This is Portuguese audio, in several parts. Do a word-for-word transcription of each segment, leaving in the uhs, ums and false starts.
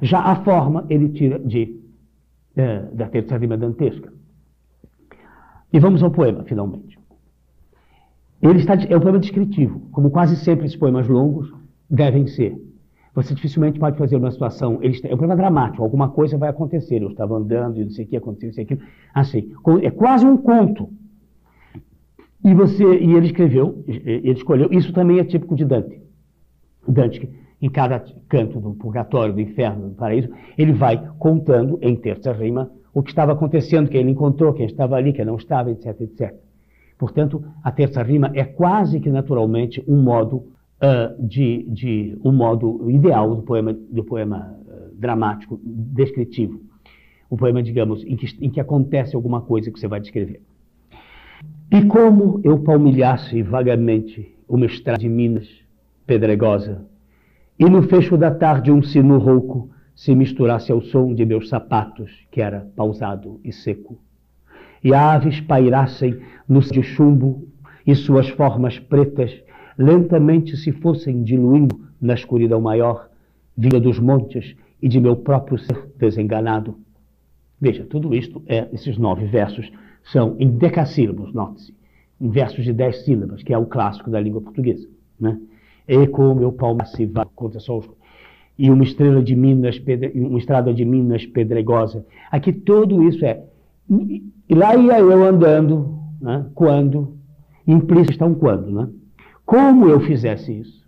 Já a forma ele tira de, é, da terça rima dantesca. E vamos ao poema, finalmente. Ele está, é um poema descritivo, como quase sempre esses poemas longos devem ser. Você dificilmente pode fazer uma situação... Ele, é um poema dramático, alguma coisa vai acontecer. Eu estava andando e não sei o que aconteceu, não sei aquilo. Assim, é quase um conto. E, você, e ele escreveu, ele escolheu, isso também é típico de Dante. Dante, em cada canto do purgatório, do inferno, do paraíso, ele vai contando em terça rima o que estava acontecendo, quem ele encontrou, quem estava ali, quem não estava, etc, etcétera. Portanto, a terça rima é quase que naturalmente um modo, uh, de, de, um modo ideal do poema, do poema uh, dramático, descritivo. Um poema, digamos, em que, em que acontece alguma coisa que você vai descrever. E como eu palmilhasse vagamente uma estrada de Minas pedregosa, e no fecho da tarde um sino rouco se misturasse ao som de meus sapatos, que era pausado e seco, e aves pairassem no céu de chumbo, e suas formas pretas lentamente se fossem diluindo na escuridão maior, vinda dos montes e de meu próprio ser desenganado. Veja, tudo isto, é, esses nove versos, são em decassílabos, note-se, em versos de dez sílabas, que é o clássico da língua portuguesa, né? E como eu palmasse contra sol, e uma estrela de Minas, pedre, uma estrada de Minas pedregosa. Aqui tudo isso é... E lá ia eu andando, né, quando, implícito está um quando, né? Como eu fizesse isso,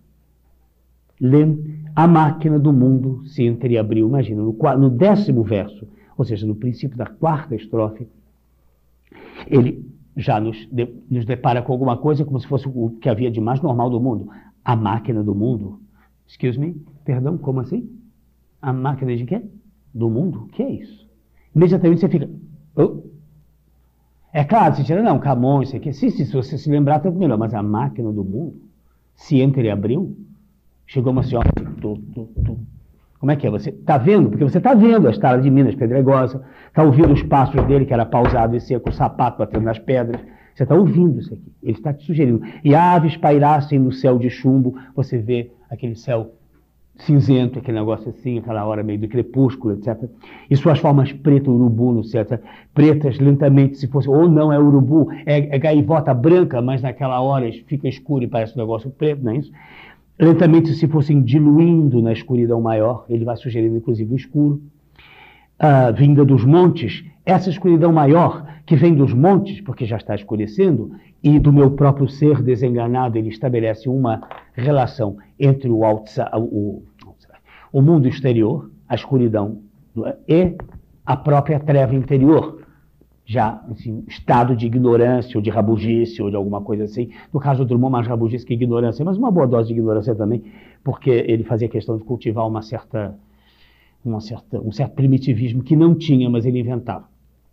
a máquina do mundo se entreabriu. Imagina, no, no décimo verso, ou seja, no princípio da quarta estrofe, ele já nos, de, nos depara com alguma coisa como se fosse o que havia de mais normal do mundo. A máquina do mundo. Excuse me? Perdão, como assim? A máquina de quê? Do mundo? O que é isso? Imediatamente você fica... Oh. É claro, você tira, não, Camões, isso aqui. Sim, sim, se você se lembrar, tanto melhor. Mas a máquina do mundo se entreabriu. Chegou uma senhora... Tu, tu, tu. Como é que é? Você está vendo? Porque você está vendo a estrada de Minas pedregosa, está ouvindo os passos dele, que era pausado e seco, o sapato batendo nas pedras. Você está ouvindo isso aqui. Ele está te sugerindo. E aves pairassem no céu de chumbo. Você vê aquele céu cinzento, aquele negócio assim, aquela hora meio do crepúsculo, etcétera. E suas formas pretas, urubu no céu, etcétera. Pretas lentamente, se fosse... Ou não é urubu, é, é gaivota branca, mas naquela hora fica escuro e parece um negócio preto, não é isso? Lentamente se fossem diluindo na escuridão maior. Ele vai sugerindo, inclusive, o escuro. Uh, vinda dos montes, essa escuridão maior que vem dos montes, porque já está escurecendo, e do meu próprio ser desenganado, ele estabelece uma relação entre o, outside, o, o mundo exterior, a escuridão, e a própria treva interior, já assim, estado de ignorância, ou de rabugice, ou de alguma coisa assim. No caso do Drummond, mais rabugice que ignorância, mas uma boa dose de ignorância também, porque ele fazia questão de cultivar uma certa... Uma certa, um certo primitivismo que não tinha, mas ele inventava.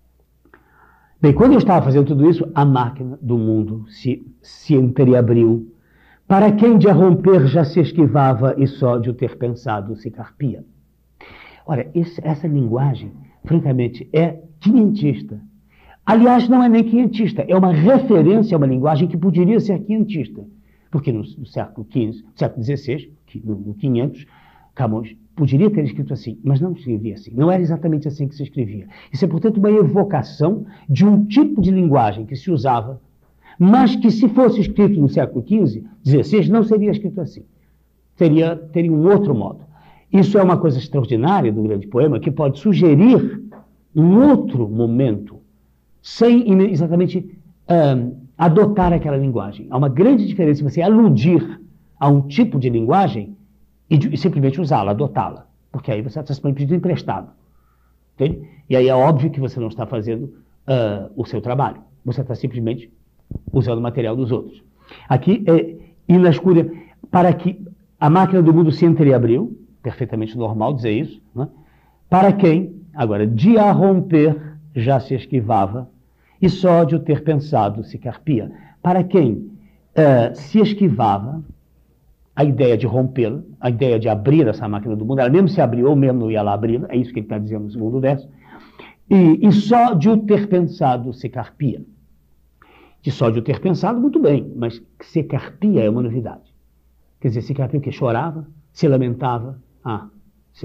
Bem, quando eu estava fazendo tudo isso, a máquina do mundo se, se entreabriu. Para quem de a romper já se esquivava e só de o ter pensado se carpia. Ora, esse, essa linguagem, francamente, é quinhentista. Aliás, não é nem quinhentista, é uma referência a uma linguagem que poderia ser quinhentista. Porque no, no século quinze, no século dezesseis, no, no quinhentos, Camões poderia ter escrito assim, mas não escrevia assim. Não era exatamente assim que se escrevia. Isso é, portanto, uma evocação de um tipo de linguagem que se usava, mas que, se fosse escrito no século quinze, dezesseis, não seria escrito assim. Teria, teria um outro modo. Isso é uma coisa extraordinária do grande poema, que pode sugerir um outro momento, sem exatamente um, adotar aquela linguagem. Há uma grande diferença em você aludir a um tipo de linguagem e, de, e simplesmente usá-la, adotá-la. Porque aí você está simplesmente pedindo emprestado. Entende? E aí é óbvio que você não está fazendo uh, o seu trabalho. Você está simplesmente usando o material dos outros. Aqui é ir na escura para que a máquina do mundo se entreabriu, perfeitamente normal dizer isso, né? Para quem, agora, de a romper já se esquivava e só de o ter pensado se carpia. Para quem uh, se esquivava a ideia de rompê-la, a ideia de abrir essa máquina do mundo, ela mesmo se abriu ou mesmo não ia lá abri-la, é isso que ele está dizendo no segundo verso, e, e só de o ter pensado se carpia. De só de o ter pensado, muito bem, mas se carpia é uma novidade. Quer dizer, se carpia o quê? Chorava? Se lamentava? Ah, sim.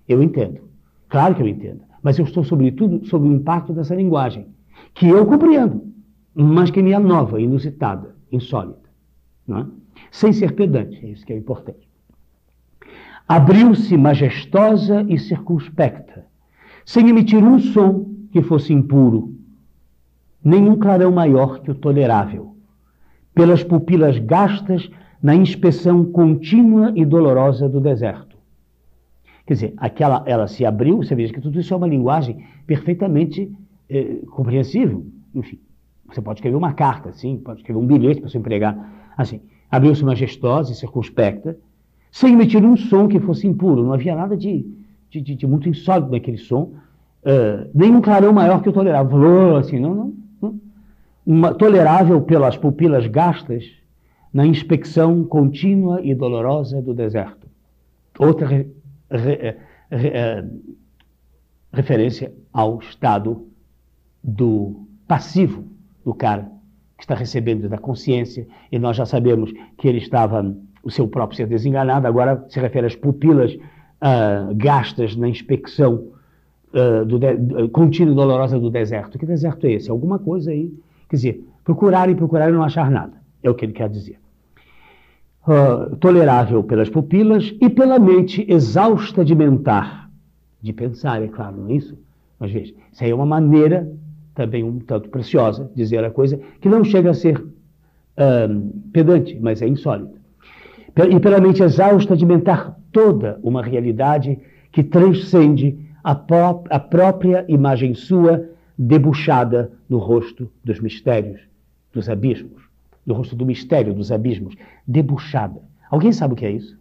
Eu entendo. Claro que eu entendo. Mas eu estou, sobretudo, sob o impacto dessa linguagem, que eu compreendo, mas que me é nova, inusitada, insólita. Não é? Sem ser pedante, é isso que é importante. Abriu-se majestosa e circunspecta, sem emitir um som que fosse impuro, nenhum clarão maior que o tolerável, pelas pupilas gastas na inspeção contínua e dolorosa do deserto. Quer dizer, aquela, ela se abriu, você veja que tudo isso é uma linguagem perfeitamente eh, compreensível. Enfim, você pode escrever uma carta, assim, pode escrever um bilhete para seu empregado, assim. Abriu-se majestosa e circunspecta, sem emitir um som que fosse impuro. Não havia nada de, de, de, de muito insólito naquele som, uh, nenhum clarão maior que o tolerável. Falou assim, não, não, não. Uma, tolerável pelas pupilas gastas na inspeção contínua e dolorosa do deserto. Outra re, re, re, referência ao estado do passivo do cara que está recebendo da consciência, e nós já sabemos que ele estava, o seu próprio ser desenganado, agora se refere às pupilas uh, gastas na inspeção uh, do de, uh, contínua e dolorosa do deserto. Que deserto é esse? Alguma coisa aí. Quer dizer, procurar e procurar e não achar nada. É o que ele quer dizer. Uh, tolerável pelas pupilas e pela mente exausta de mentar, de pensar, é claro, não é isso? Mas veja, isso aí é uma maneira também um tanto preciosa de dizer a coisa, que não chega a ser uh, pedante, mas é insólita. E pela mente exausta de mentar toda uma realidade que transcende a, pró a própria imagem sua debuxada no rosto dos mistérios, dos abismos, no rosto do mistério dos abismos, debuxada. Alguém sabe o que é isso?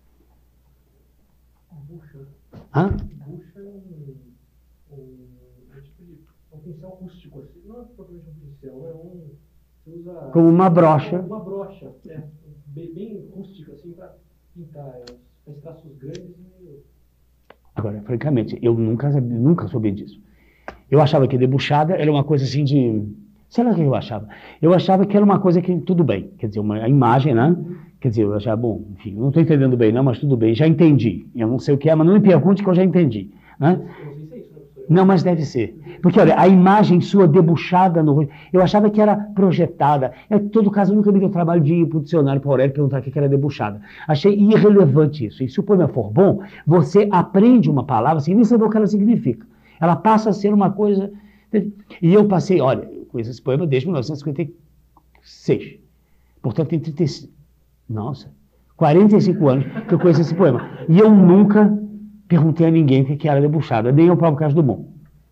Bucha. Hã? Bucha é um, um, um tipo de um pincel acústico, assim. Não é propriamente um pincel, é um... Você usa... Como uma brocha. Uma brocha, é. Bem, bem rústica, assim, para pintar. Faz traços grandes e... Agora, francamente, eu nunca, nunca soube disso. Eu achava que debuxada era uma coisa assim de... Sei lá o que eu achava. Eu achava que era uma coisa que, tudo bem, quer dizer, uma a imagem, né? Quer dizer, eu achava, bom, enfim, não estou entendendo bem não, mas tudo bem, já entendi. Eu não sei o que é, mas não me pergunte que eu já entendi. Né? Não, mas deve ser. Porque, olha, a imagem sua debuxada no rosto, eu achava que era projetada. Em todo caso, eu nunca me deu trabalho de ir para o dicionário para o Aurélio perguntar o que era debuxada. Achei irrelevante isso. E se o poema for bom, você aprende uma palavra sem nem saber o que ela significa. Ela passa a ser uma coisa... E eu passei, olha, eu conheço esse poema desde mil novecentos e cinquenta e seis. Portanto, tem trinta e cinco... Nossa, quarenta e cinco anos que eu conheço esse poema. E eu nunca perguntei a ninguém o que era debuxada, nem ao próprio Carlos Drummond.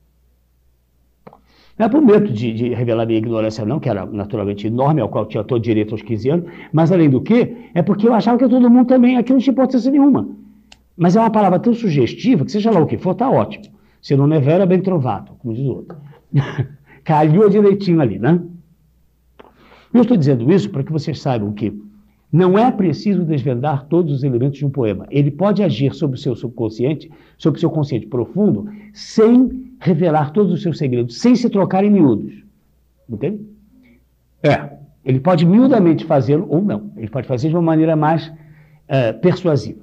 Não é por medo de, de revelar minha ignorância, não, que era naturalmente enorme, ao qual tinha todo direito aos quinze anos, mas além do que, é porque eu achava que todo mundo também, aqui não tinha importância nenhuma. Mas é uma palavra tão sugestiva que, seja lá o que for, está ótimo. Se não é vera, bem trovato, como diz o outro. Calhou direitinho ali, né? Eu estou dizendo isso para que vocês saibam que não é preciso desvendar todos os elementos de um poema. Ele pode agir sobre o seu subconsciente, sobre o seu consciente profundo, sem revelar todos os seus segredos, sem se trocar em miúdos. Entende? É. Ele pode miudamente fazê-lo ou não. Ele pode fazer de uma maneira mais uh, persuasiva.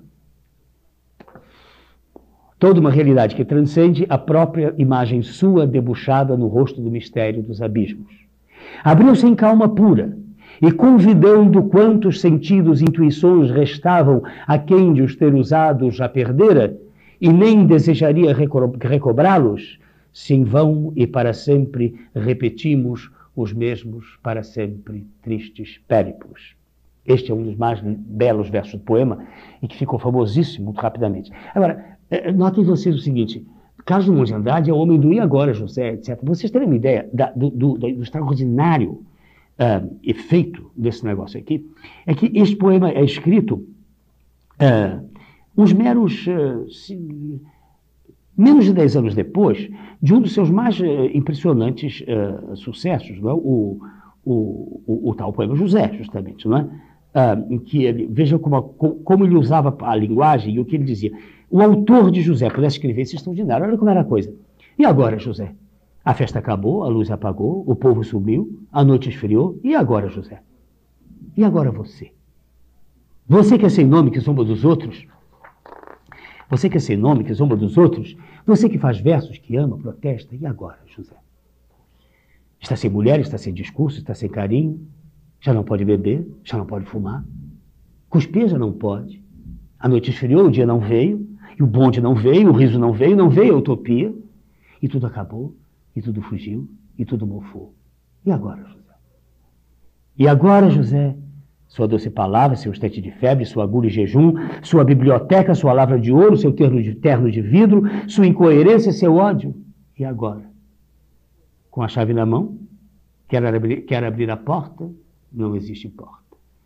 Toda uma realidade que transcende a própria imagem sua debuxada no rosto do mistério dos abismos. Abriu-se em calma pura, e convidando quantos sentidos e intuições restavam a quem de os ter usado já perdera, e nem desejaria reco- recobrá-los, se em vão e para sempre repetimos os mesmos para sempre tristes périplos. Este é um dos mais belos versos do poema, e que ficou famosíssimo muito rapidamente. Agora, notem vocês o seguinte, Carlos Drummond de Andrade é o homem do e agora, José, etcétera. Vocês terem uma ideia da, do, do, do extraordinário uh, efeito desse negócio aqui, é que este poema é escrito uh, uns meros, uh, se, menos de dez anos depois, de um dos seus mais uh, impressionantes uh, sucessos, não é? o, o, o, o tal poema José, justamente, não é? Uh, em que ele, veja como, como ele usava a linguagem e o que ele dizia. O autor de José pudesse escrever esse extraordinário, olha como era a coisa. E agora, José? A festa acabou, a luz apagou, o povo sumiu, a noite esfriou. E agora, José? E agora você? Você que é sem nome, que sombra dos outros? Você que é sem nome, que zomba dos outros, você que faz versos, que ama, protesta, e agora, José? Está sem mulher, está sem discurso, está sem carinho, já não pode beber, já não pode fumar, cuspir já não pode, a noite esfriou, o dia não veio, e o bonde não veio, o riso não veio, não veio a utopia, e tudo acabou, e tudo fugiu, e tudo mofou. E agora, José? E agora, José? Sua doce palavra, seu estete de febre, sua agulha e jejum, sua biblioteca, sua lavra de ouro, seu terno de, terno de vidro, sua incoerência, seu ódio. E agora? Com a chave na mão, quer abrir, quer abrir a porta, não existe porta.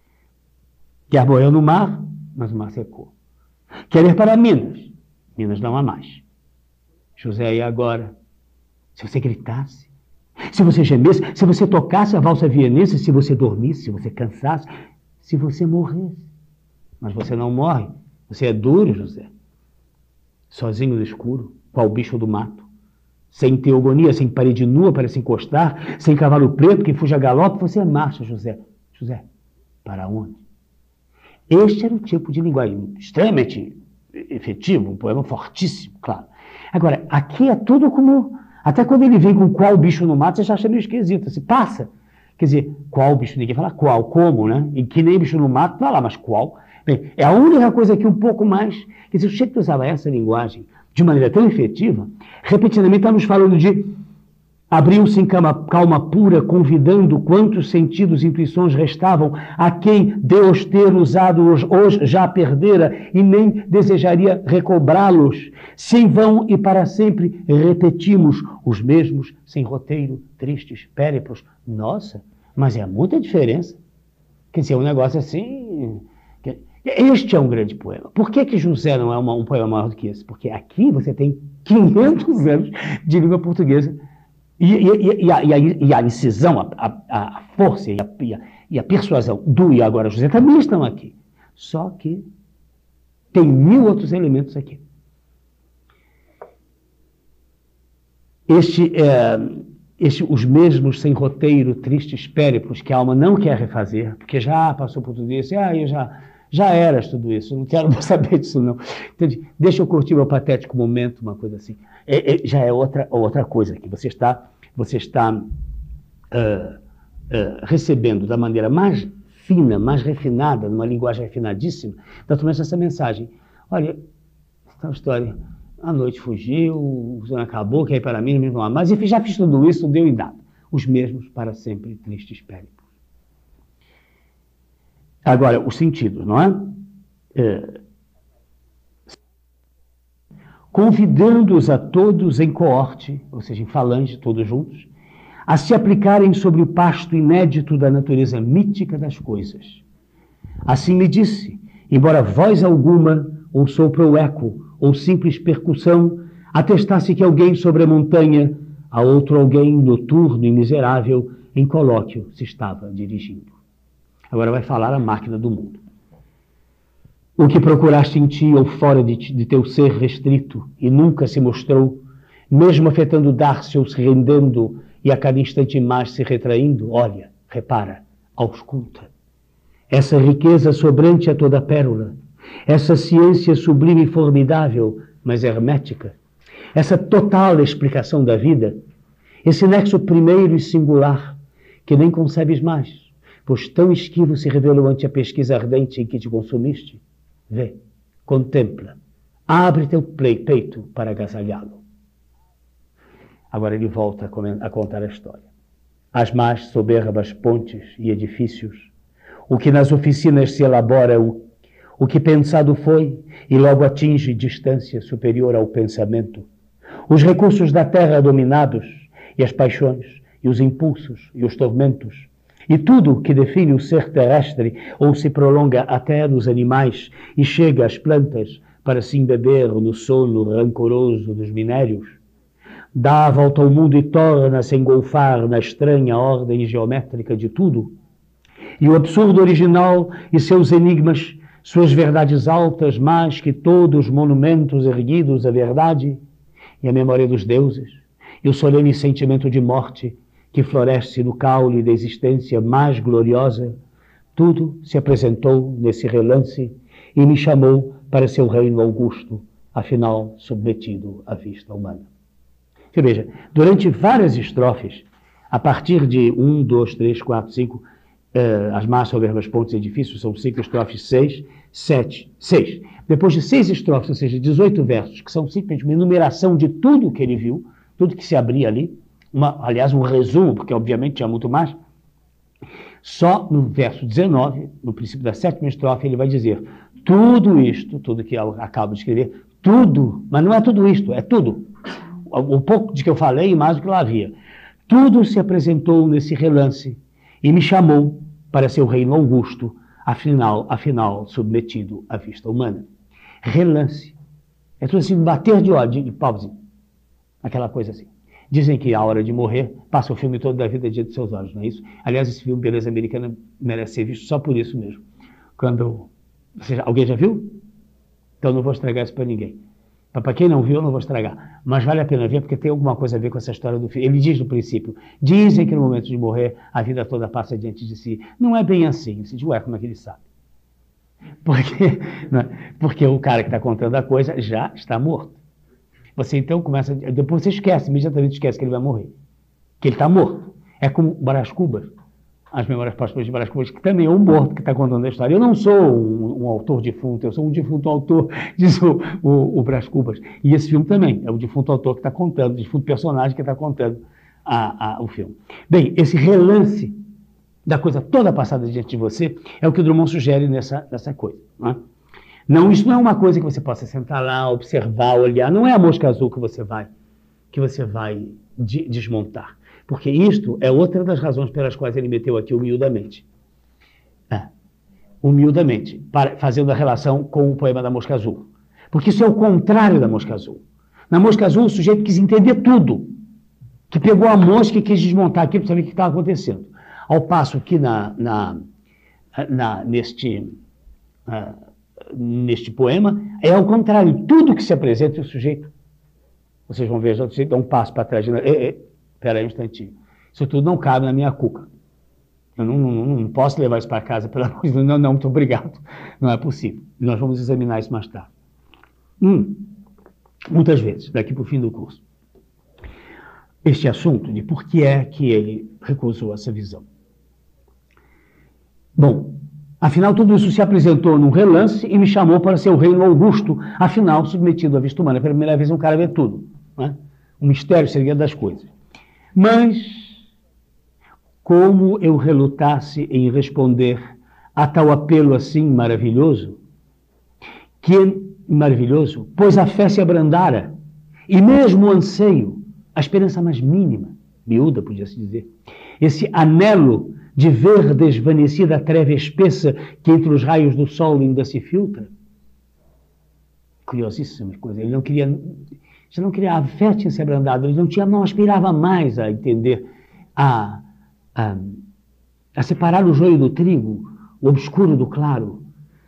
Quer boiar no mar, mas o mar secou. Quer ir para Minas, Minas não há mais. José, e agora? Se você gritasse, se você gemesse, se você tocasse a valsa vienense, se você dormisse, se você cansasse, se você morresse. Mas você não morre. Você é duro, José. Sozinho no escuro, qual bicho do mato. Sem teogonia, sem parede nua para se encostar, sem cavalo preto que fuja a galope, você marcha, José. José, para onde? Este era o tipo de linguagem extremamente efetivo, um poema fortíssimo, claro. Agora, aqui é tudo como... Até quando ele vem com qual bicho no mato, você já acha meio esquisito. Se passa... Quer dizer, qual bicho? Ninguém fala qual, como, né? E que nem bicho no mato, tá lá, mas qual? Bem, é a única coisa aqui um pouco mais... Quer dizer, o Shakespeare usava essa linguagem de maneira tão efetiva, repetidamente está nos falando de abriu-se em calma, calma pura, convidando quantos sentidos e intuições restavam a quem Deus ter usado hoje já perdera e nem desejaria recobrá-los. Se em vão e para sempre repetimos os mesmos sem roteiro, tristes périplos. Nossa, mas é muita diferença. Quer dizer, é um negócio assim... Este é um grande poema. Por que que José não é uma, um poema maior do que esse? Porque aqui você tem quinhentos anos de língua portuguesa. E, e, e, a, e, a, e a incisão, a, a, a força e a, e, a, e a persuasão do e agora José também estão aqui. Só que tem mil outros elementos aqui. Este, é, este, os mesmos sem roteiro, tristes périplos que a alma não quer refazer, porque já passou por tudo isso, e ah, eu já, já eras tudo isso, eu não quero saber disso não. Entende? Deixa eu curtir meu patético momento, uma coisa assim. É, é, já é outra, outra coisa aqui. Você está, você está uh, uh, recebendo da maneira mais fina, mais refinada, numa linguagem refinadíssima, naturalmente essa mensagem. Olha, essa história, a noite fugiu, o sonho acabou, que aí para mim não há mais. Enfim, já fiz tudo isso, deu em dado. Os mesmos para sempre tristes périplos. Agora, os sentidos, não é? é convidando-os a todos em coorte, ou seja, em falange, todos juntos, a se aplicarem sobre o pasto inédito da natureza mítica das coisas. Assim me disse, embora voz alguma, ou sopro ou eco, ou simples percussão, atestasse que alguém sobre a montanha, a outro alguém noturno e miserável, em colóquio se estava dirigindo. Agora vai falar a máquina do mundo. O que procuraste em ti ou fora de, de teu ser restrito e nunca se mostrou, mesmo afetando dar-se ou se rendendo e a cada instante mais se retraindo, olha, repara, ausculta. Essa riqueza sobrante a toda pérola, essa ciência sublime e formidável, mas hermética, essa total explicação da vida, esse nexo primeiro e singular, que nem concebes mais, pois tão esquivo se revelou ante a pesquisa ardente em que te consumiste. Vê, contempla, abre teu peito para agasalhá-lo. Agora ele volta a, a contar a história. As mais soberbas pontes e edifícios, o que nas oficinas se elabora, o, o que pensado foi e logo atinge distância superior ao pensamento, os recursos da terra dominados e as paixões e os impulsos e os tormentos, e tudo que define o ser terrestre ou se prolonga até nos animais e chega às plantas para se embeber no sono rancoroso dos minérios, dá a volta ao mundo e torna-se a engolfar na estranha ordem geométrica de tudo, e o absurdo original e seus enigmas, suas verdades altas mais que todos os monumentos erguidos à verdade e à memória dos deuses, e o solene sentimento de morte que floresce no caule da existência mais gloriosa, tudo se apresentou nesse relance e me chamou para seu reino augusto, afinal submetido à vista humana. Você veja, durante várias estrofes, a partir de um, dois, três, quatro, cinco, eh, as massas, soberbas, pontos e edifícios, são cinco estrofes, seis, sete, seis. Depois de seis estrofes, ou seja, dezoito versos, que são simplesmente uma enumeração de tudo que ele viu, tudo que se abria ali, uma, aliás, um resumo, porque obviamente tinha muito mais, só no verso dezenove, no princípio da sétima estrofe, ele vai dizer tudo isto, tudo que eu acabo de escrever, tudo, mas não é tudo isto, é tudo. Um pouco de que eu falei e mais do que lá havia. Tudo se apresentou nesse relance e me chamou para seu reino augusto, afinal, afinal submetido à vista humana. Relance. É tudo assim, bater de ódio, de pauzinho. Aquela coisa assim. Dizem que a hora de morrer passa o filme todo da vida diante de seus olhos, não é isso? Aliás, esse filme, Beleza Americana, merece ser visto só por isso mesmo. Quando... Seja, alguém já viu? Então não vou estragar isso para ninguém. Para quem não viu, eu não vou estragar. Mas vale a pena ver, porque tem alguma coisa a ver com essa história do filme. Ele diz no princípio, dizem que no momento de morrer, a vida toda passa diante de si. Não é bem assim. Você diz, ué, como é que ele sabe? Porque, porque o cara que está contando a coisa já está morto. Você então começa, depois você esquece, imediatamente esquece que ele vai morrer. Que ele está morto. É como Brás Cubas, as Memórias Póstumas de Brás Cubas, que também é um morto que está contando a história. Eu não sou um, um autor defunto, eu sou um defunto autor, diz o, o, o Brás Cubas. E esse filme também é o defunto autor que está contando, o defunto personagem que está contando a, a, o filme. Bem, esse relance da coisa toda passada diante de você é o que o Drummond sugere nessa, nessa coisa. Não é? Não, isso não é uma coisa que você possa sentar lá, observar, olhar. Não é a mosca azul que você vai, que você vai de, desmontar. Porque isto é outra das razões pelas quais ele meteu aqui humildamente. É, humildamente, para, fazendo a relação com o poema da Mosca Azul. Porque isso é o contrário da Mosca Azul. Na Mosca Azul, o sujeito quis entender tudo. Que pegou a mosca e quis desmontar aquilo para saber o que estava acontecendo. Ao passo que na, na, na, neste, uh, neste poema, é ao contrário. Tudo que se apresenta, o sujeito... Vocês vão ver, o sujeito dá um passo para trás. É, é, Espera aí um instantinho. Isso tudo não cabe na minha cuca. Eu não, não, não posso levar isso para casa, pelo amor de Deus. Não, não, muito obrigado. Não é possível. Nós vamos examinar isso mais tarde. Hum, muitas vezes, daqui para o fim do curso. Este assunto de por que é que ele recusou essa visão. Bom, afinal, tudo isso se apresentou num relance e me chamou para seu reino augusto, afinal, submetido à vista humana. Pela primeira vez um cara vê tudo. Né? O mistério seria das coisas. Mas, como eu relutasse em responder a tal apelo assim maravilhoso, que maravilhoso, pois a fé se abrandara, e mesmo o anseio, a esperança mais mínima, miúda, podia-se dizer, esse anelo de ver desvanecida a treva espessa que entre os raios do sol ainda se filtra. Curiosíssima coisa, ele não queria... Já não queria, a fé tinha se abrandado, ele não, tinha, não aspirava mais a entender, a, a, a separar o joio do trigo, o obscuro do claro.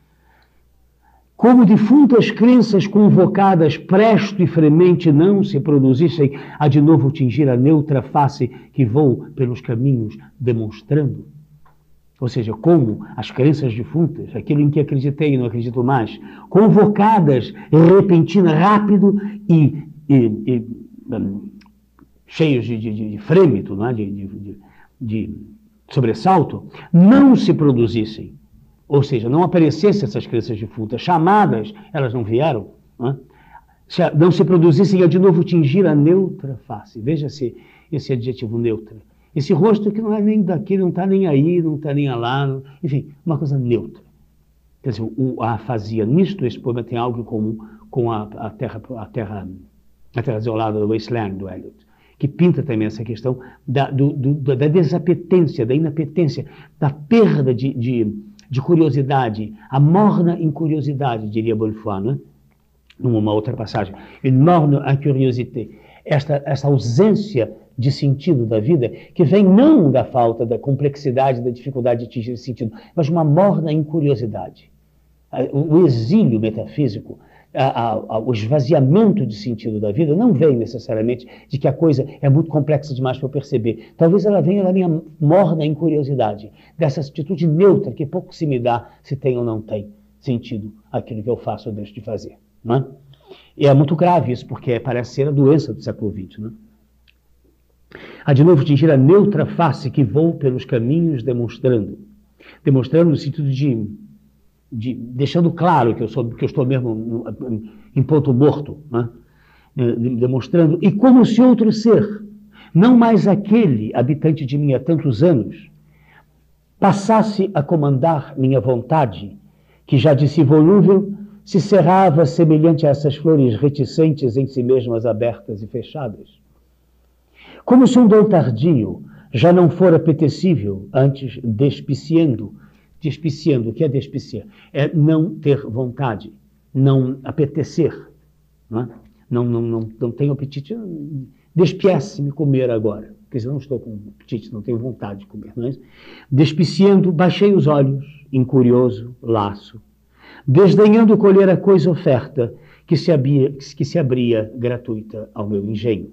Como defuntas crenças convocadas, presto e fremente não se produzissem a de novo tingir a neutra face que vou pelos caminhos demonstrando. Ou seja, como as crenças defuntas, aquilo em que acreditei e não acredito mais, convocadas, repentina, rápido e, e, e um, cheios de, de, de frêmito, não é? de, de, de, de sobressalto, não se produzissem. Ou seja, não aparecessem essas crenças defuntas, chamadas, elas não vieram, não é? Não se produzissem a de novo tingir a neutra face. Veja-se esse adjetivo neutra. Esse rosto que não é nem daqui, não está nem aí, não está nem lá, não, enfim, uma coisa neutra. Quer dizer, o, a afasia nisto, esse poema tem algo em comum com a, a, terra, a, terra, a terra desolada do Wasteland, do Eliot, que pinta também essa questão da, do, do, da desapetência, da inapetência, da perda de, de, de curiosidade, a morna incuriosidade, diria Bonnefoy, né? Numa outra passagem. Une morne incuriosité. Esta, esta ausência de sentido da vida, que vem não da falta da complexidade, da dificuldade de atingir esse sentido, mas uma morna incuriosidade. O exílio metafísico, a, a, o esvaziamento de sentido da vida não vem necessariamente de que a coisa é muito complexa demais para eu perceber. Talvez ela venha da minha morna incuriosidade, dessa atitude neutra que pouco se me dá se tem ou não tem sentido aquilo que eu faço ou deixo de fazer. Não é? E é muito grave isso, porque parece ser a doença do século vinte, né? Há de novo tingir a neutra face que vou pelos caminhos demonstrando. Demonstrando no sentido de, de deixando claro que eu, sou, que eu estou mesmo em ponto morto, né? Demonstrando, e como se outro ser, não mais aquele habitante de mim há tantos anos, passasse a comandar minha vontade, que já de si volúvel se cerrava semelhante a essas flores reticentes em si mesmas abertas e fechadas. Como se um dom tardio já não fora apetecível, antes despiciando. Despiciando, o que é despiciar? É não ter vontade, não apetecer. Não, é? não, não, não, não tenho apetite, despiece-me comer agora, porque eu não estou com apetite, não tenho vontade de comer. Não é? Despiciando, baixei os olhos, incurioso, laço, desdenhando colher a coisa oferta que se, abria, que se abria gratuita ao meu engenho.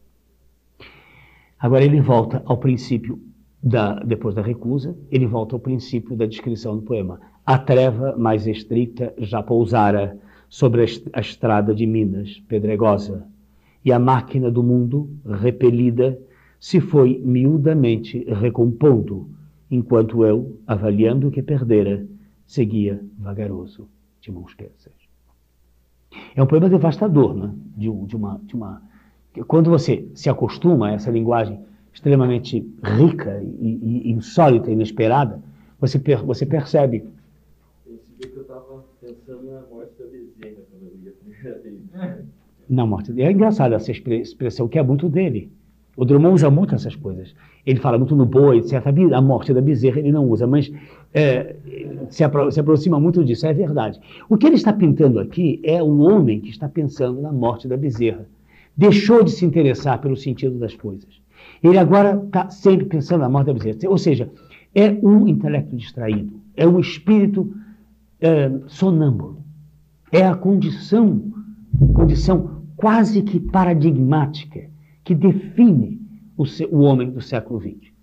Agora ele volta ao princípio, da, depois da recusa, ele volta ao princípio da descrição do poema. A treva mais estrita já pousara sobre a estrada de Minas, pedregosa, e a máquina do mundo, repelida, se foi miudamente recompondo, enquanto eu, avaliando o que perdera, seguia vagaroso, de mãos peças. É um poema devastador, né? de, de, uma, de uma... Quando você se acostuma a essa linguagem extremamente rica e, e insólita, inesperada, você, per, você percebe. Esse dia que eu estava pensando na morte da Bezerra, quando eu li a primeira vez. Na morte dele. É engraçado essa expressão, que é muito dele. O Drummond usa muito essas coisas. Ele fala muito no boi, etcétera. A morte da Bezerra ele não usa, mas é, se, apro se aproxima muito disso, é verdade. O que ele está pintando aqui é um homem que está pensando na morte da Bezerra. Deixou de se interessar pelo sentido das coisas. Ele agora está sempre pensando na morte da Bezerra. Ou seja, é um intelecto distraído, é um espírito é, sonâmbulo. É a condição, condição quase que paradigmática que define o, o homem do século vinte.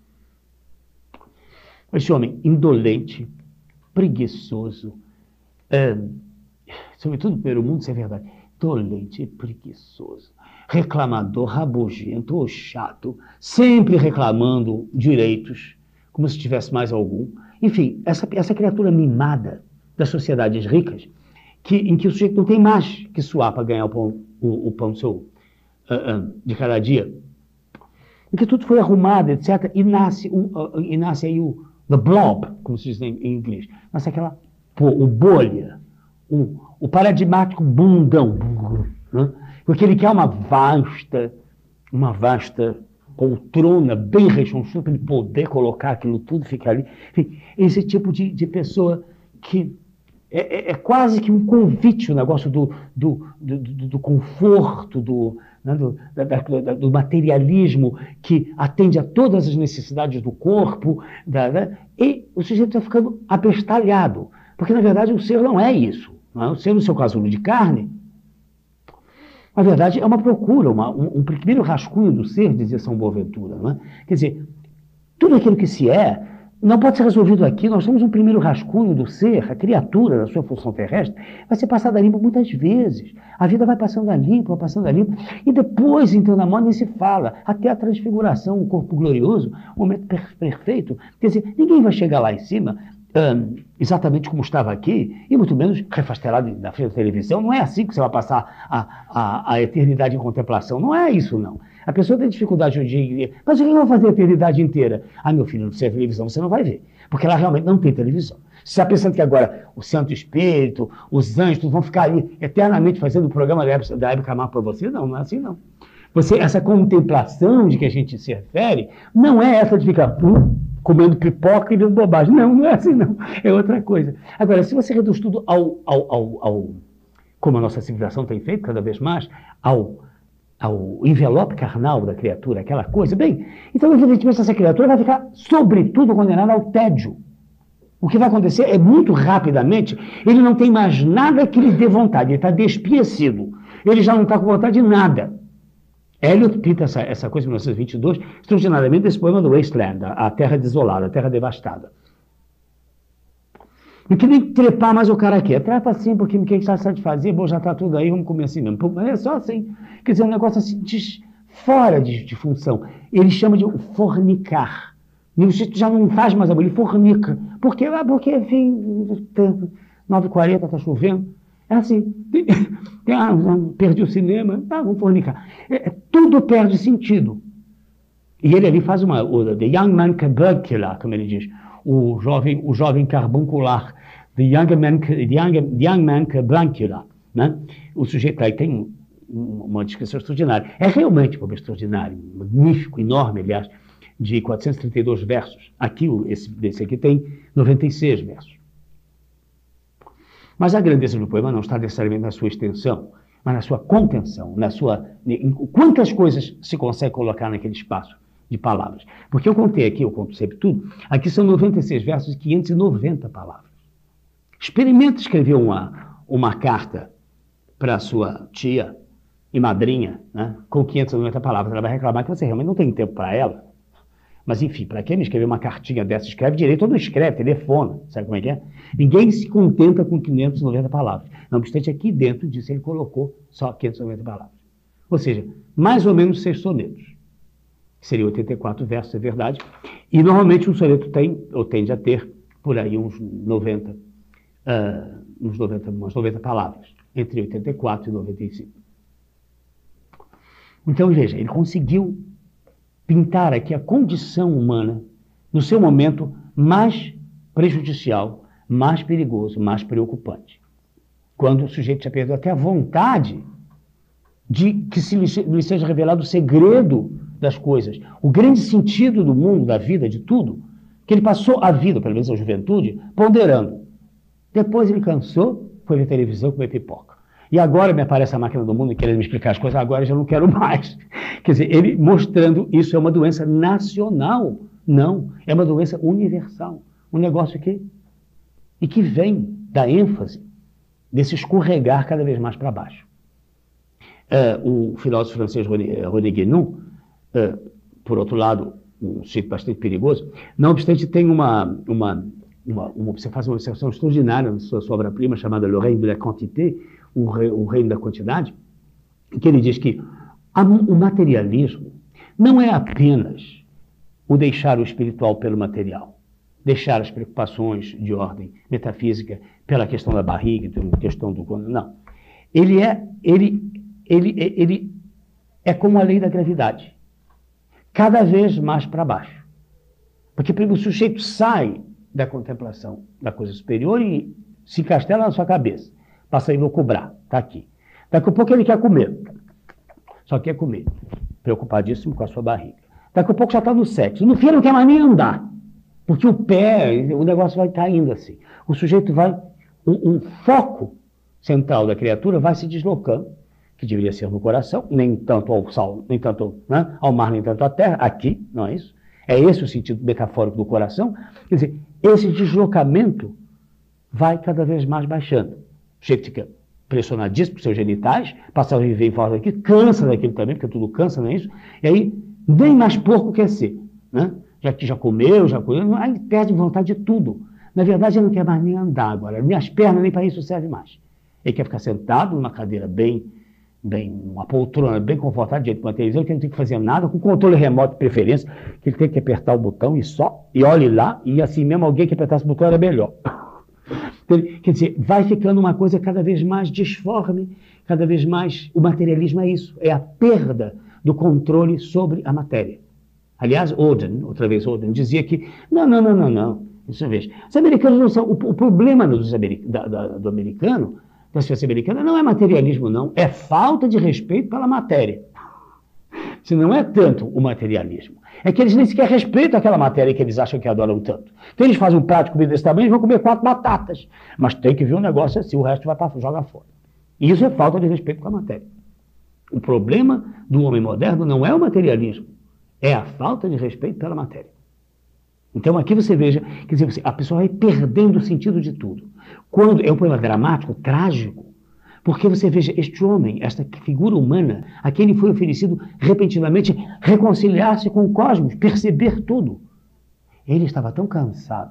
Esse homem indolente, preguiçoso, é, sobretudo pelo mundo, isso é verdade, indolente e preguiçoso, reclamador, rabugento ou chato, sempre reclamando direitos, como se tivesse mais algum. Enfim, essa, essa criatura mimada das sociedades ricas, que, em que o sujeito não tem mais que suar para ganhar o pão, o, o pão seu, uh, uh, de cada dia, em que tudo foi arrumado, etcétera, e nasce, um, uh, e nasce aí o the blob, como se diz em, em inglês, nasce aquela pô, o bolha, o, o paradigmático bundão, né? Porque ele quer uma vasta, uma vasta poltrona bem rechonchuda para ele poder colocar aquilo tudo, ficar ali. Enfim, esse tipo de, de pessoa que é, é, é quase que um convite, o negócio do, do, do, do, do conforto, do, né, do, da, da, do materialismo que atende a todas as necessidades do corpo, da, da, e o sujeito está ficando abestalhado, porque na verdade o ser não é isso. Não é? O ser, no seu casulo de carne, na verdade, é uma procura, uma, um, um primeiro rascunho do ser, dizia São Boaventura. Não é? Quer dizer, tudo aquilo que se é não pode ser resolvido aqui. Nós temos um primeiro rascunho do ser, a criatura, da sua função terrestre, vai ser passada a limpo muitas vezes. A vida vai passando a limpo, vai passando a limpo. E depois, então, na mão nem se fala. Até a transfiguração, o corpo glorioso, o momento per perfeito. Quer dizer, ninguém vai chegar lá em cima Um, exatamente como estava aqui, e muito menos refastelado na frente da televisão. Não é assim que você vai passar a, a, a eternidade em contemplação. Não é isso, não. A pessoa tem dificuldade hoje em dia. Mas o que vai fazer a eternidade inteira? Ah, meu filho, se é televisão, você não vai ver. Porque ela realmente não tem televisão. Você está pensando que agora o Santo Espírito, os anjos, tudo vão ficar ali eternamente fazendo o programa da Hebe Camargo para você? Não, não é assim, não. Você, essa contemplação de que a gente se refere, não é essa de ficar hum, comendo pipoca e vendo bobagem. Não, não é assim, não. É outra coisa. Agora, se você reduz tudo ao, ao, ao, ao como a nossa civilização tem feito cada vez mais, ao, ao envelope carnal da criatura, aquela coisa, bem, então, evidentemente, essa criatura vai ficar, sobretudo, condenada ao tédio. O que vai acontecer é, muito rapidamente, ele não tem mais nada que lhe dê vontade, ele está despiecido. Ele já não está com vontade de nada. Eliot pinta essa, essa coisa em mil novecentos e vinte e dois, extraordinariamente, desse poema do Wasteland, a, a terra desolada, a terra devastada. Não quer nem trepar mais o cara quer. Trepa assim, porque o que a gente sabe de fazer, bom, já está tudo aí, vamos comer assim mesmo. É só assim. Quer dizer, um negócio assim, de, fora de, de função. Ele chama de fornicar. O sujeito já não faz mais amor, ele fornica. Por quê? Ah, porque, enfim, nove e quarenta, está chovendo. É assim. Tem, tem, ah, perdi o cinema, ah, vamos fornicar. É, tudo perde sentido. E ele ali faz uma, o, the young man carbuncular, como ele diz, o jovem, o jovem carbuncular, the young man, the young, the young man carbuncular, né? O sujeito aí tem uma descrição extraordinária. É realmente um extraordinário, magnífico, enorme, aliás, de quatrocentos e trinta e dois versos. Aqui, esse, esse aqui tem noventa e seis versos. Mas a grandeza do poema não está necessariamente na sua extensão, mas na sua contenção, na sua... Em quantas coisas se consegue colocar naquele espaço de palavras. Porque eu contei aqui, eu conto sempre tudo, aqui são noventa e seis versos e quinhentas e noventa palavras. Experimenta escrever uma, uma carta para a sua tia e madrinha, né, com quinhentas e noventa palavras. Ela vai reclamar que você realmente não tem tempo para ela. Mas, enfim, para quem me escrever uma cartinha dessa, escreve direito ou não escreve, telefona, sabe como é que é? Ninguém se contenta com quinhentas e noventa palavras. Não obstante, aqui dentro disso ele colocou só quinhentas e noventa palavras. Ou seja, mais ou menos seis sonetos. Seria oitenta e quatro versos, é verdade. E normalmente um soneto tem, ou tende a ter, por aí uns noventa, uh, uns noventa, umas noventa palavras, entre oitenta e quatro e noventa e cinco. Então, veja, ele conseguiu pintar aqui a condição humana no seu momento mais prejudicial, mais perigoso, mais preocupante. Quando o sujeito já perdeu até a vontade de que se lhe seja revelado o segredo das coisas, o grande sentido do mundo, da vida, de tudo, que ele passou a vida, pelo menos a juventude, ponderando. Depois ele cansou, foi ver televisão, comer pipoca. E agora me aparece a máquina do mundo querendo me explicar as coisas, agora eu já não quero mais. Quer dizer, ele mostrando isso é uma doença nacional. Não, é uma doença universal. Um negócio que, e que vem da ênfase desse escorregar cada vez mais para baixo. Uh, o filósofo francês René, René Guénon, Uh, por outro lado, um sujeito bastante perigoso, não obstante tem uma, uma, uma, uma você faz uma observação extraordinária na sua, sua obra-prima chamada Le Règne de la Quantité, o, rei, o reino da quantidade, em que ele diz que a, o materialismo não é apenas o deixar o espiritual pelo material, deixar as preocupações de ordem metafísica pela questão da barriga, pela questão do... Não. Ele é, ele, ele, ele é como a lei da gravidade. Cada vez mais para baixo. Porque o sujeito sai da contemplação da coisa superior e se encastela na sua cabeça. Passa a elucubrar, está aqui. Daqui a pouco ele quer comer. Só quer comer. Preocupadíssimo com a sua barriga. Daqui a pouco já está no sexo. No fim não quer mais nem andar. Porque o pé, o negócio vai estar indo assim. O sujeito vai... Um, um foco central da criatura vai se deslocando, que deveria ser no coração, nem tanto ao sal, nem tanto, né, ao mar, nem tanto à terra, aqui, não é isso? É esse o sentido metafórico do coração. Quer dizer, esse deslocamento vai cada vez mais baixando. O sujeito fica pressionadíssimo por seus genitais, passa a viver em volta daquilo, cansa daquilo também, porque tudo cansa, não é isso? E aí, nem mais porco quer ser, né? Já que já comeu, já comeu, aí perde vontade de tudo. Na verdade, ele não quer mais nem andar agora, minhas pernas nem para isso servem mais. Ele quer ficar sentado numa cadeira bem... bem, uma poltrona bem confortável diante de uma televisão, que ele não tem que fazer nada, com controle remoto de preferência, que ele tem que apertar o botão e só, e olhe lá, e assim mesmo alguém que apertasse o botão era melhor. Então, quer dizer, vai ficando uma coisa cada vez mais disforme, cada vez mais, o materialismo é isso, é a perda do controle sobre a matéria. Aliás, Oden, outra vez Oden, dizia que, não, não, não, não, não, isso veja, os americanos não são, o, o problema dos americ, da, da, do americano, da ciência americana, não é materialismo, não. É falta de respeito pela matéria. Se não é tanto o materialismo, é que eles nem sequer respeitam aquela matéria que eles acham que adoram tanto. Então eles fazem um prato de comida desse tamanho e vão comer quatro batatas. Mas tem que vir um negócio assim, o resto vai para jogar fora. E isso é falta de respeito com a matéria. O problema do homem moderno não é o materialismo, é a falta de respeito pela matéria. Então aqui você veja, quer dizer, a pessoa vai perdendo o sentido de tudo. Quando é um poema dramático, trágico, porque você veja, este homem, esta figura humana, a quem lhe foi oferecido repentinamente reconciliar-se com o cosmos, perceber tudo. Ele estava tão cansado,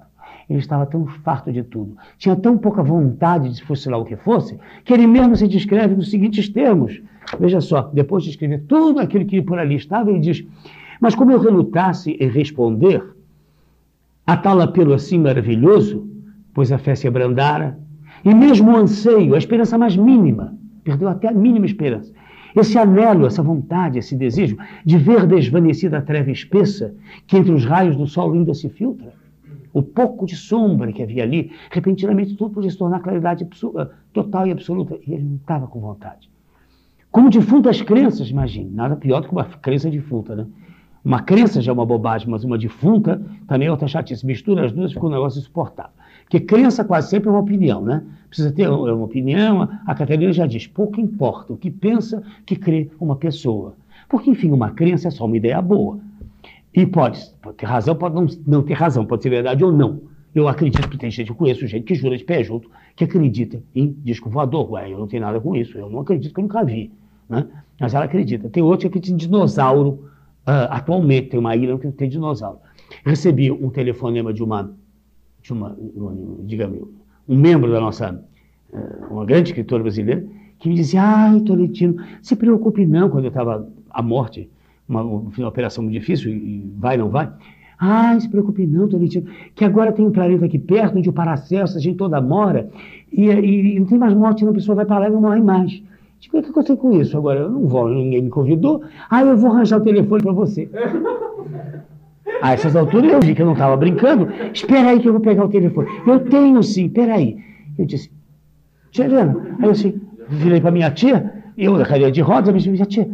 Ele estava tão farto de tudo, tinha tão pouca vontade de fosse lá o que fosse, que ele mesmo se descreve nos seguintes termos. Veja só, depois de escrever tudo aquilo que por ali estava, ele diz: mas como eu relutasse em responder a tal apelo assim maravilhoso, pois a fé se abrandara, e mesmo o anseio, a esperança mais mínima, perdeu até a mínima esperança, esse anelo, essa vontade, esse desejo de ver desvanecida a treva espessa que entre os raios do sol ainda se filtra, o pouco de sombra que havia ali, repentinamente tudo podia se tornar claridade total e absoluta, e ele não estava com vontade. Como defuntas crenças, imagine, nada pior do que uma crença defunta, né? Uma crença já é uma bobagem, mas uma defunta também é outra chatice. Mistura as duas, fica um negócio insuportável. Porque crença quase sempre é uma opinião, né? Precisa ter uma opinião. A Catarina já diz, pouco importa o que pensa, que crê uma pessoa. Porque, enfim, uma crença é só uma ideia boa. E pode, pode ter razão, pode não, não ter razão, pode ser verdade ou não. Eu acredito que tem gente, eu conheço gente que jura de pé junto, que acredita em disco voador. Ué, eu não tenho nada com isso, eu não acredito, que eu nunca vi, né? Mas ela acredita. Tem outro que acredita em dinossauro. Uh, atualmente tem uma ilha que tem dinossauro. Recebi um telefonema de uma, de uma, uma digamos, um membro da nossa, uh, uma grande escritora brasileira, que me dizia: ai, Tolentino, se preocupe não, quando eu estava à morte, uma, uma operação muito difícil, e vai, não vai. Ai, se preocupe não, Tolentino, que agora tem um planeta aqui perto, onde o Paracelso, a gente toda mora, e, e, e não tem mais morte, não, a pessoa vai para lá e não morre mais. Tipo, o que aconteceu com isso? Agora, eu não vou, ninguém me convidou. Ah, eu vou arranjar o telefone para você. A essas alturas eu vi que eu não estava brincando. Espera aí que eu vou pegar o telefone. Eu tenho sim, espera aí. Eu disse, tia Helena. Aí eu assim, virei para minha tia, eu na cadeira de rodas, eu disse, minha tia.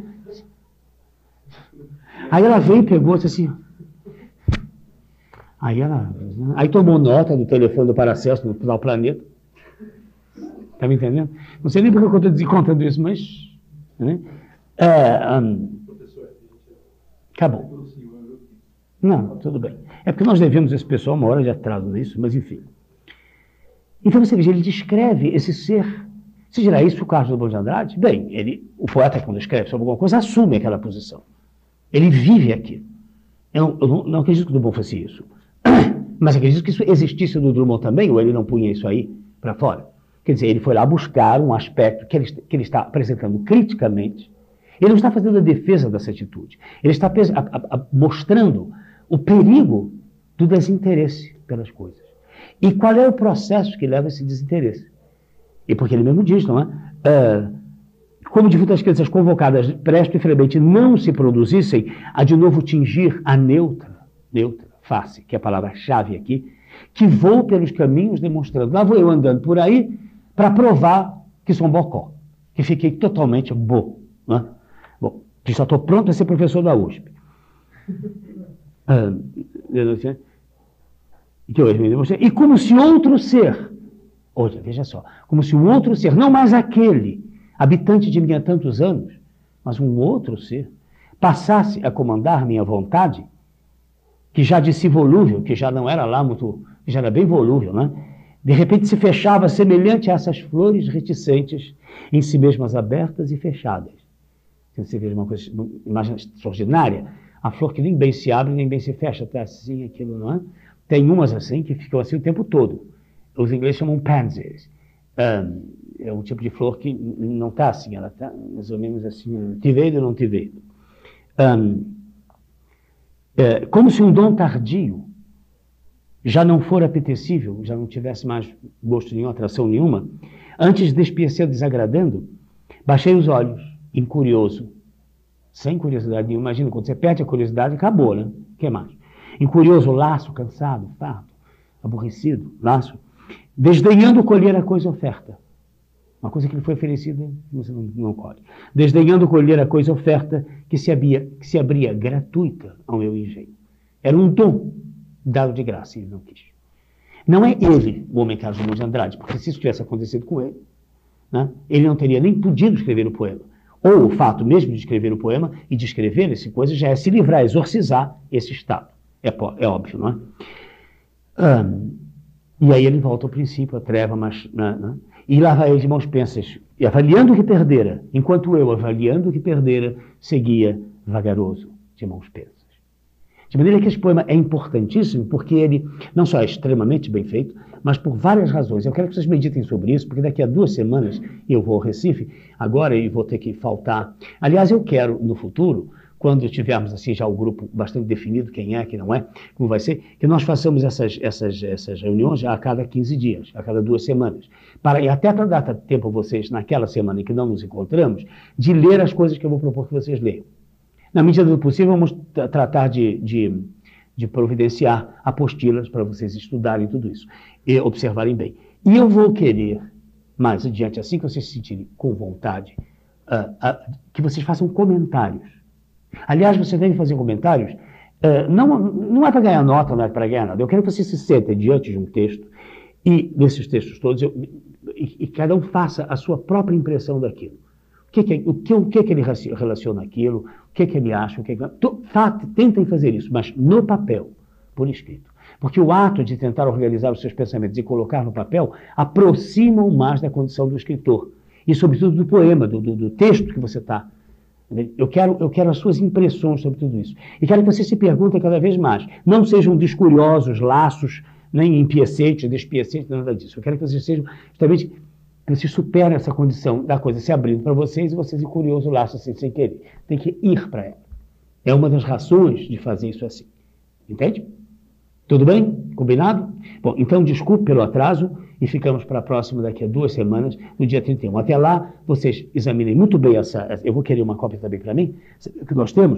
Aí ela veio e pegou, disse assim. Aí ela, aí tomou nota do telefone do Paracelso, no final planeta. Está me entendendo? Não sei nem porque eu estou contando isso, mas... Né? É, um, acabou. Não, tudo bem. É porque nós devemos esse pessoal uma hora de atraso nisso, mas enfim. Então você veja, ele descreve esse ser. Se dirá isso o Carlos Drummond de Andrade? Bem, ele, o poeta, quando escreve sobre alguma coisa, assume aquela posição. Ele vive aquilo. Eu, eu não, não acredito que o Drummond fosse isso. Mas acredito que isso existisse no Drummond também, ou ele não punha isso aí para fora. Quer dizer, ele foi lá buscar um aspecto que ele, que ele está apresentando criticamente. Ele não está fazendo a defesa dessa atitude. Ele está a, a, a, mostrando o perigo do desinteresse pelas coisas. E qual é o processo que leva a esse desinteresse? E porque ele mesmo diz, não é? Uh, como de muitas crenças convocadas presto e fremente não se produzissem, a de novo tingir a neutra, neutra, face, que é a palavra-chave aqui, que vou pelos caminhos demonstrando. Lá vou eu andando por aí, para provar que sou um bocó, que fiquei totalmente bo, né? Bom, que só estou pronto a ser professor da U S P. Ah, e como se outro ser, olha, veja só, como se um outro ser, não mais aquele, habitante de mim há tantos anos, mas um outro ser, passasse a comandar minha vontade, que já de si volúvel, que já não era lá muito, que já era bem volúvel, né? De repente se fechava semelhante a essas flores reticentes, em si mesmas abertas e fechadas. Você vê uma coisa, uma imagem extraordinária, a flor que nem bem se abre, nem bem se fecha, está assim, aquilo, não é? Tem umas assim que ficam assim o tempo todo. Os ingleses chamam pansies. Um, é um tipo de flor que não está assim, ela está mais ou menos assim, te veio ou não te veio. Um, é, como se um dom tardio já não for apetecível, já não tivesse mais gosto nenhum, atração nenhuma, antes de despiecer desagradando, baixei os olhos, incurioso, sem curiosidade nenhuma. Imagina, quando você perde a curiosidade, acabou, né? O que mais? Incurioso, laço, cansado, farto, aborrecido, laço, desdenhando colher a coisa oferta. Uma coisa que lhe foi oferecida, você não, não colhe. Desdenhando colher a coisa oferta que se, abria, que se abria gratuita ao meu engenho. Era um dom dado de graça, e ele não quis. Não é ele, o homem Carlos Drummond de Andrade, porque se isso tivesse acontecido com ele, né, ele não teria nem podido escrever o poema. Ou o fato mesmo de escrever o poema e de escrever esse coisa já é se livrar, exorcizar esse estado. É, é óbvio, não é? Um, e aí ele volta ao princípio, a treva, mas... Né, né, e lá vai ele de mãos pensas, e avaliando o que perdera, enquanto eu, avaliando o que perdera, seguia vagaroso de mãos pensas. De maneira que esse poema é importantíssimo, porque ele não só é extremamente bem feito, mas por várias razões. Eu quero que vocês meditem sobre isso, porque daqui a duas semanas eu vou ao Recife, agora e vou ter que faltar. Aliás, eu quero, no futuro, quando tivermos assim já o grupo bastante definido, quem é, quem não é, como vai ser, que nós façamos essas, essas, essas reuniões a cada quinze dias, a cada duas semanas. Para, e até para dar tempo a vocês, naquela semana em que não nos encontramos, de ler as coisas que eu vou propor que vocês leiam. Na medida do possível, vamos tratar de, de, de providenciar apostilas para vocês estudarem tudo isso e observarem bem. E eu vou querer, mais adiante, assim que vocês se sentirem com vontade, uh, uh, que vocês façam comentários. Aliás, vocês devem fazer comentários, uh, não, não é para ganhar nota, não é para ganhar nada. Eu quero que vocês se sentem diante de um texto e, nesses textos todos, eu, e, e cada um faça a sua própria impressão daquilo. O que, que, o que, o que, que ele relaciona aquilo, o que, que ele acha, o que, que... Tentem fazer isso, mas no papel, por escrito. Porque o ato de tentar organizar os seus pensamentos e colocar no papel aproximam mais da condição do escritor. E, sobretudo, do poema, do, do, do texto que você está. Eu quero, eu quero as suas impressões sobre tudo isso. E quero que você se perguntem cada vez mais. Não sejam descuriosos, laços, nem empiecetes, despiecetes, nada disso. Eu quero que vocês sejam justamente... que vocês superem essa condição da coisa se abrindo para vocês e vocês, curioso, laçam assim, sem querer. Tem que ir para ela. É uma das razões de fazer isso assim. Entende? Tudo bem? Combinado? Bom, então desculpe pelo atraso e ficamos para a próxima daqui a duas semanas, no dia trinta e um. Até lá, vocês examinem muito bem essa... Eu vou querer uma cópia também para mim, que nós temos,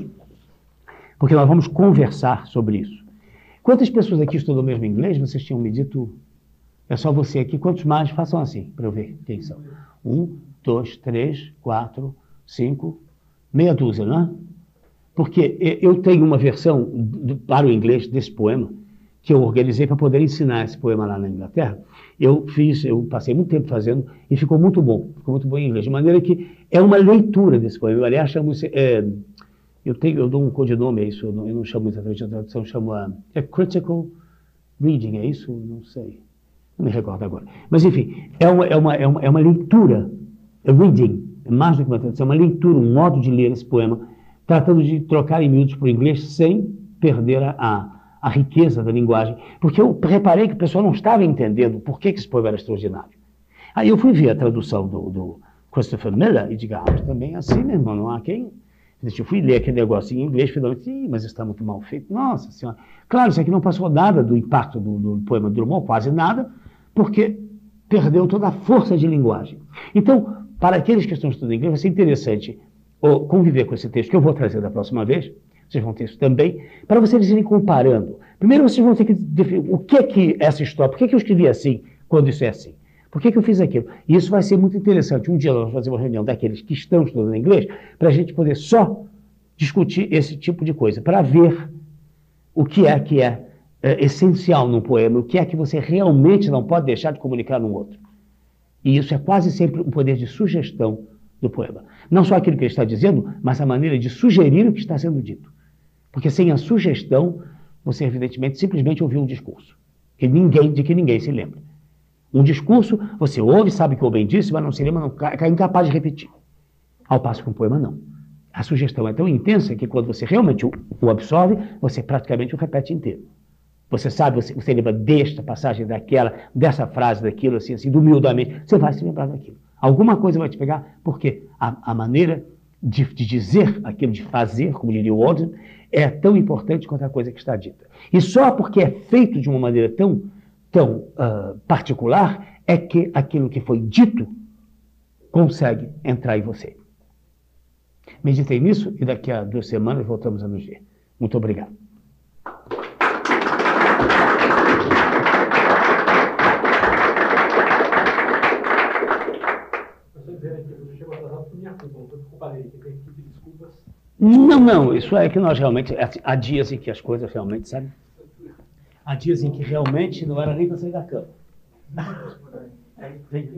porque nós vamos conversar sobre isso. Quantas pessoas aqui estudam mesmo inglês? Vocês tinham me dito... É só você aqui. Quantos mais? Façam assim, para eu ver quem são. Um, dois, três, quatro, cinco, meia dúzia, não é? Porque eu tenho uma versão do, para o inglês desse poema, que eu organizei para poder ensinar esse poema lá na Inglaterra. Eu fiz, eu passei muito tempo fazendo e ficou muito bom. Ficou muito bom em inglês. De maneira que é uma leitura desse poema. Eu, aliás, chamo isso... É, eu, tenho, eu dou um codinome a isso, eu não, eu não chamo exatamente a tradução, chamo a... É critical reading, é isso? Não sei. Não me recordo agora. Mas, enfim, é uma, é uma, é uma, é uma leitura, é reading, é mais do que uma tradução, é uma leitura, um modo de ler esse poema, tratando de trocar em miúdos para o inglês sem perder a, a, a riqueza da linguagem. Porque eu reparei que o pessoal não estava entendendo por que, que esse poema era extraordinário. Aí eu fui ver a tradução do, do Christopher Miller e digo, ah, também é assim, meu irmão, não há quem... Eu fui ler aquele negócio em inglês, finalmente, ih, mas está muito mal feito. Nossa Senhora. Claro, isso aqui não passou nada do impacto do, do poema do Drummond, quase nada, porque perdeu toda a força de linguagem. Então, para aqueles que estão estudando inglês, vai ser interessante ou, conviver com esse texto, que eu vou trazer da próxima vez, vocês vão ter isso também, para vocês irem comparando. Primeiro, vocês vão ter que definir o que é que essa história, por que, é que eu escrevi assim, quando isso é assim? Por que, que eu fiz aquilo? E isso vai ser muito interessante. Um dia nós vamos fazer uma reunião daqueles que estão estudando inglês, para a gente poder só discutir esse tipo de coisa, para ver o que é que é, é essencial num poema, o que é que você realmente não pode deixar de comunicar num outro. E isso é quase sempre um poder de sugestão do poema. Não só aquilo que ele está dizendo, mas a maneira de sugerir o que está sendo dito. Porque sem a sugestão, você evidentemente simplesmente ouviu um discurso que ninguém, de que ninguém se lembra. Um discurso, você ouve, sabe que o bem disse, mas não se lembra, não, é incapaz de repetir. Ao passo que um poema não. A sugestão é tão intensa que quando você realmente o, o absorve, você praticamente o repete inteiro. Você sabe, você, você lembra desta passagem, daquela, dessa frase, daquilo, assim, assim, humildemente, você vai se lembrar daquilo. Alguma coisa vai te pegar, porque a, a maneira de, de dizer aquilo, de fazer, como diria o Walden, é tão importante quanto a coisa que está dita. E só porque é feito de uma maneira tão, tão uh, particular, é que aquilo que foi dito consegue entrar em você. Meditei nisso e daqui a duas semanas voltamos a nos ver. Muito obrigado. Não, não, isso é que nós realmente, há dias em que as coisas realmente, sabe? Há dias em que realmente não era nem para sair da cama. Vem.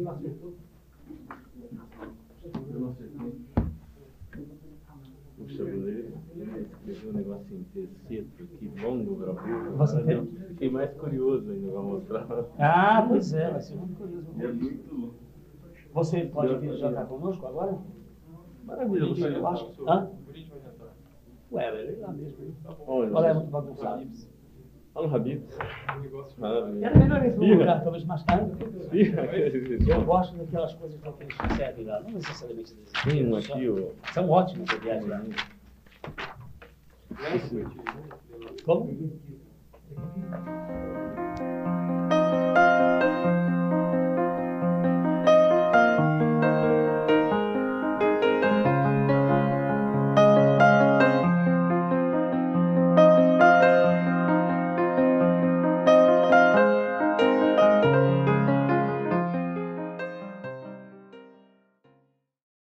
Puxa, eu escrevi um negocinho terceto aqui, longo, gravura. Você tem? Fiquei mais curioso ainda, vou mostrar. Ah, pois é, vai ser muito curioso. É muito... Você pode vir jantar conosco agora? Maravilha, você eu acho. Hã? Ué, era lá mesmo. Hein? Olha, Olha, é muito bagunçado. Ah, no Habib's. Ah, Era melhor esse Ih, lugar, talvez mais tarde. ih, Eu gosto daquelas coisas que eles servem lá, não necessariamente Tem um desses. aqui, ó. São ótimos, aliás, lá. Como?